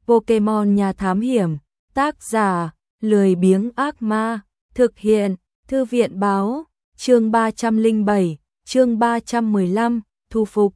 Pokemon nhà thám hiểm, tác giả, lười biếng ác ma, thực hiện, thư viện báo, chương 307, chương 315, thu phục.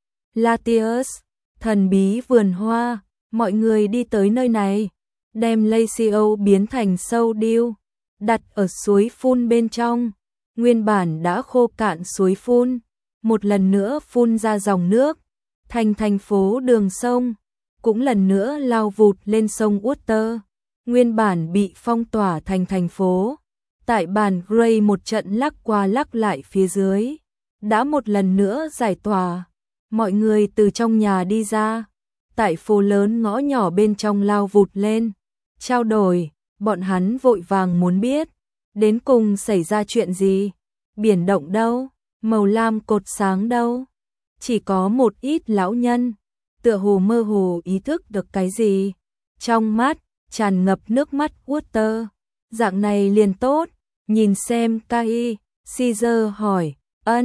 Latios, thần bí vườn hoa, mọi người đi tới nơi này, đem Lacio biến thành sâu điêu, đặt ở suối phun bên trong, nguyên bản đã khô cạn suối phun, một lần nữa phun ra dòng nước, thành phố đường sông, cũng lần nữa lao vụt lên sông Utter, nguyên bản bị phong tỏa thành phố. Tại bản Grey một trận lắc qua lắc lại phía dưới, đã một lần nữa giải tỏa, mọi người từ trong nhà đi ra, tại phố lớn ngõ nhỏ bên trong lao vụt lên, trao đổi, bọn hắn vội vàng muốn biết, đến cùng xảy ra chuyện gì, biển động đâu, màu lam cột sáng đâu, chỉ có một ít lão nhân, tựa hồ mơ hồ ý thức được cái gì, trong mắt, tràn ngập nước mắt Utter, dạng này liền tốt. Nhìn xem Kai, Caesar hỏi,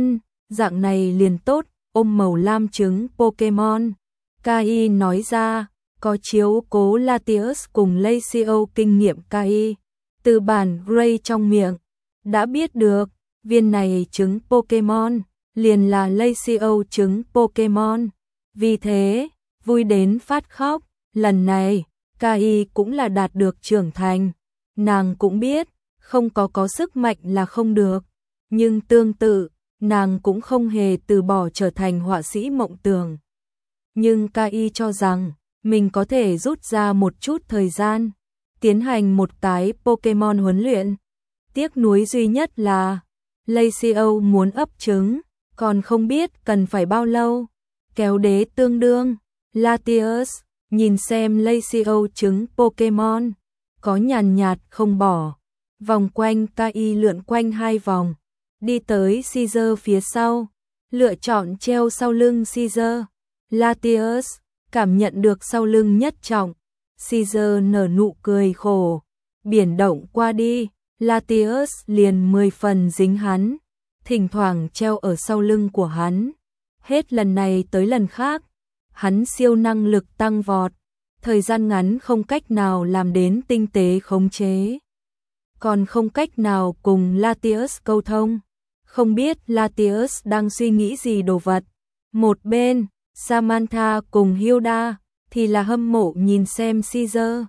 dạng này liền tốt, ôm màu lam trứng Pokemon. Kai nói ra, có chiếu cố Latios cùng Lacio kinh nghiệm Kai. Từ bản Grey trong miệng, đã biết được, viên này trứng Pokemon, liền là Lacio trứng Pokemon. Vì thế, vui đến phát khóc, lần này, Kai cũng là đạt được trưởng thành. Nàng cũng biết, không có sức mạnh là không được, nhưng tương tự, nàng cũng không hề từ bỏ trở thành họa sĩ mộng tưởng. Nhưng Kai cho rằng, mình có thể rút ra một chút thời gian, tiến hành một cái Pokemon huấn luyện. Tiếc nuối duy nhất là, Lacio muốn ấp trứng, còn không biết cần phải bao lâu. Kéo đế tương đương, Latios, nhìn xem Lacio trứng Pokemon, có nhàn nhạt không bỏ. Vòng quanh Kai lượn quanh 2 vòng, đi tới Caesar phía sau, lựa chọn treo sau lưng Caesar. Latios cảm nhận được sau lưng nhất trọng, Caesar nở nụ cười khổ, biển động qua đi, Latios liền 10 phần dính hắn, thỉnh thoảng treo ở sau lưng của hắn. Hết lần này tới lần khác, hắn siêu năng lực tăng vọt, thời gian ngắn không cách nào làm đến tinh tế khống chế. Còn không cách nào cùng Latios câu thông, không biết Latios đang suy nghĩ gì đồ vật. Một bên, Samantha cùng Hilda thì là hâm mộ nhìn xem Caesar,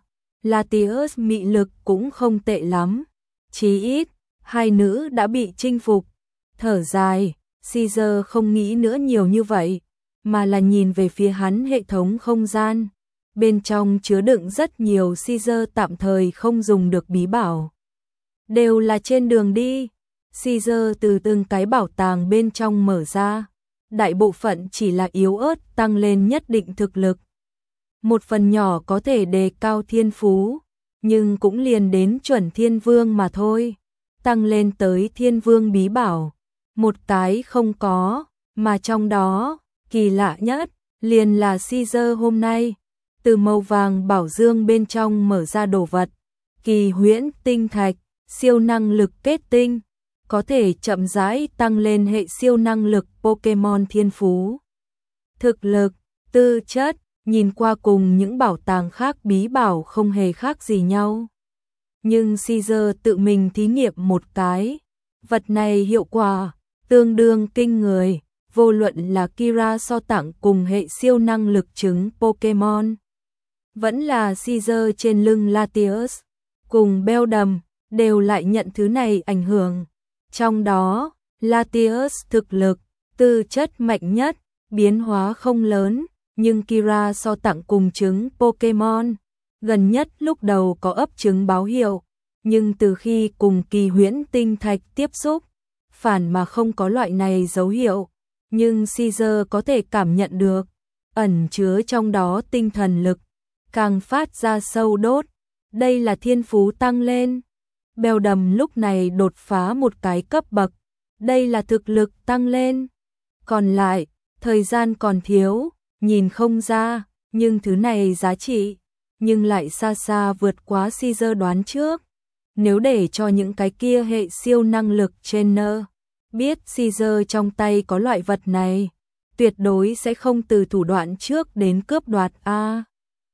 Latios mị lực cũng không tệ lắm, chí ít, hai nữ đã bị chinh phục. Thở dài, Caesar không nghĩ nữa nhiều như vậy, mà là nhìn về phía hắn hệ thống không gian, bên trong chứa đựng rất nhiều Caesar tạm thời không dùng được bí bảo. Đều là trên đường đi, Caesar từ từng cái bảo tàng bên trong mở ra, đại bộ phận chỉ là yếu ớt tăng lên nhất định thực lực. Một phần nhỏ có thể đề cao thiên phú, nhưng cũng liền đến chuẩn thiên vương mà thôi, tăng lên tới thiên vương bí bảo. Một cái không có, mà trong đó, kỳ lạ nhất, liền là Caesar hôm nay, từ màu vàng bảo dương bên trong mở ra đồ vật, kỳ huyễn tinh thạch. Siêu năng lực kết tinh, có thể chậm rãi tăng lên hệ siêu năng lực Pokemon thiên phú. Thực lực, tư chất, nhìn qua cùng những bảo tàng khác bí bảo không hề khác gì nhau. Nhưng Caesar tự mình thí nghiệm một cái, vật này hiệu quả, tương đương kinh người, vô luận là Kira so tặng cùng hệ siêu năng lực trứng Pokemon. Vẫn là Caesar trên lưng Latios, cùng Beldum. Đều lại nhận thứ này ảnh hưởng. Trong đó, Latios thực lực, tư chất mạnh nhất, biến hóa không lớn, nhưng Kira so tặng cùng trứng Pokemon. Gần nhất lúc đầu có ấp trứng báo hiệu, nhưng từ khi cùng kỳ huyễn tinh thạch tiếp xúc, phản mà không có loại này dấu hiệu. Nhưng Caesar có thể cảm nhận được, ẩn chứa trong đó tinh thần lực, càng phát ra sâu đốt. Đây là thiên phú tăng lên. Beldum lúc này đột phá một cái cấp bậc, đây là thực lực tăng lên. Còn lại, thời gian còn thiếu, nhìn không ra, nhưng thứ này giá trị, nhưng lại xa xa vượt quá Caesar đoán trước. Nếu để cho những cái kia hệ siêu năng lực trainer biết Caesar trong tay có loại vật này, tuyệt đối sẽ không từ thủ đoạn trước đến cướp đoạt a.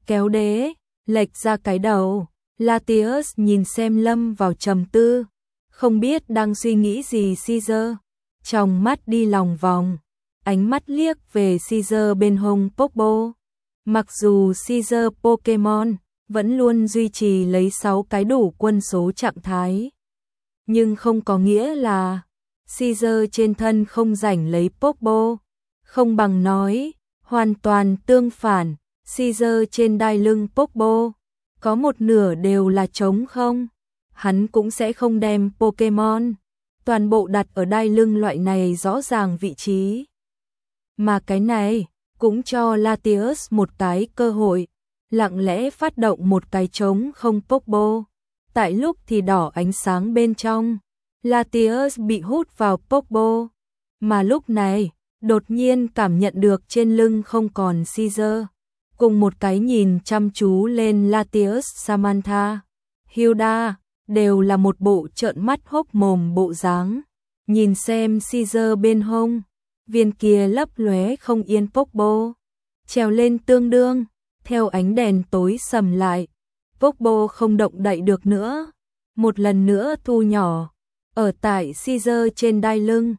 kéo đế, lệch ra cái đầu. Latius nhìn xem lâm vào trầm tư, không biết đang suy nghĩ gì Caesar. Trong mắt đi lòng vòng, ánh mắt liếc về Caesar bên hông Pogbo. Mặc dù Caesar Pokemon vẫn luôn duy trì lấy 6 cái đủ quân số trạng thái, nhưng không có nghĩa là Caesar trên thân không rảnh lấy Pogbo. Không bằng nói, hoàn toàn tương phản, Caesar trên đai lưng Pogbo có một nửa đều là trống không. Hắn cũng sẽ không đem Pokemon toàn bộ đặt ở đai lưng loại này rõ ràng vị trí. Mà cái này cũng cho Latius một cái cơ hội, lặng lẽ phát động một cái trống không Pogbo. Tại lúc thì đỏ ánh sáng bên trong, Latius bị hút vào Pogbo, mà lúc này đột nhiên cảm nhận được trên lưng không còn Caesar. Cùng một cái nhìn chăm chú lên Latius, Samantha, Hilda đều là một bộ trợn mắt hốc mồm bộ dáng. Nhìn xem Caesar bên hông, viên kia lấp lóe không yên Pogbo trèo lên tương đương, theo ánh đèn tối sầm lại, Pogbo không động đậy được nữa, một lần nữa thu nhỏ ở tại Caesar trên đai lưng.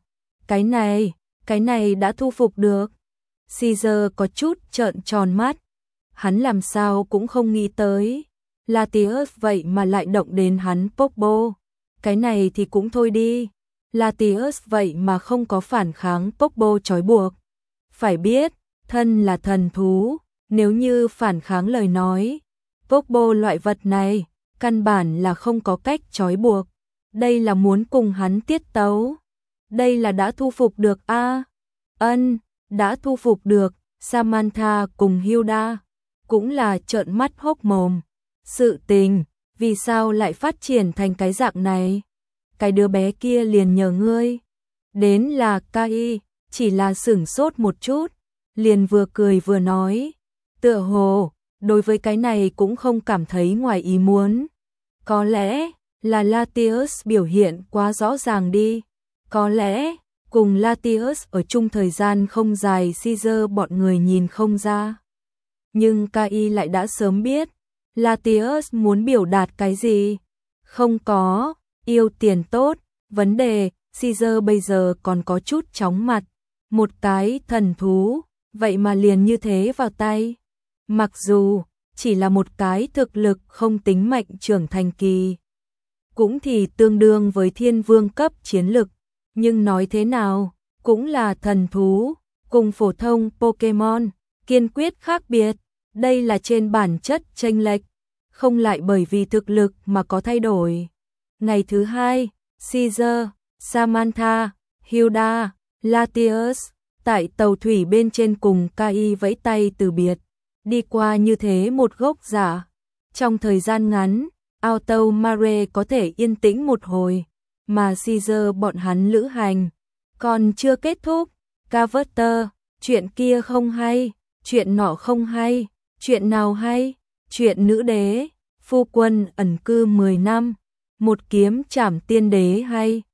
Cái này đã thu phục được. Caesar có chút trợn tròn mắt, hắn làm sao cũng không nghĩ tới Latius vậy mà lại động đến hắn Pogbo. Cái này thì cũng thôi đi, Latius vậy mà không có phản kháng Pogbo trói buộc. Phải biết, thân là thần thú, nếu như phản kháng lời nói, Pogbo loại vật này căn bản là không có cách trói buộc. Đây là muốn cùng hắn tiết tấu. Đây là đã thu phục được a. Đã thu phục được. Samantha cùng Hilda cũng là trợn mắt hốc mồm. Sự tình vì sao lại phát triển thành cái dạng này? Cái đứa bé kia liền nhờ ngươi. Đến là Kai, chỉ là sửng sốt một chút, liền vừa cười vừa nói, tựa hồ đối với cái này cũng không cảm thấy ngoài ý muốn. Có lẽ là Latius biểu hiện quá rõ ràng đi. Có lẽ cùng Latius ở chung thời gian không dài, Caesar bọn người nhìn không ra. Nhưng Kai lại đã sớm biết Latius muốn biểu đạt cái gì. Không có, yêu tiền tốt, vấn đề, Caesar bây giờ còn có chút chóng mặt. Một cái thần thú, vậy mà liền như thế vào tay. Mặc dù chỉ là một cái thực lực không tính mạnh trưởng thành kỳ, cũng thì tương đương với thiên vương cấp chiến lực, nhưng nói thế nào, cũng là thần thú, cùng phổ thông Pokemon, kiên quyết khác biệt. Đây là trên bản chất chênh lệch, không lại bởi vì thực lực mà có thay đổi. Ngày thứ hai, Caesar, Samantha, Hilda, Latius tại tàu thủy bên trên cùng Kai vẫy tay từ biệt. Đi qua như thế một gốc giả, trong thời gian ngắn, Auto Mare có thể yên tĩnh một hồi, mà Caesar bọn hắn lữ hành còn chưa kết thúc. Carver, chuyện kia không hay, chuyện nọ không hay, chuyện nào hay? Chuyện nữ đế, phu quân ẩn cư 10 năm, một kiếm trảm tiên đế hay?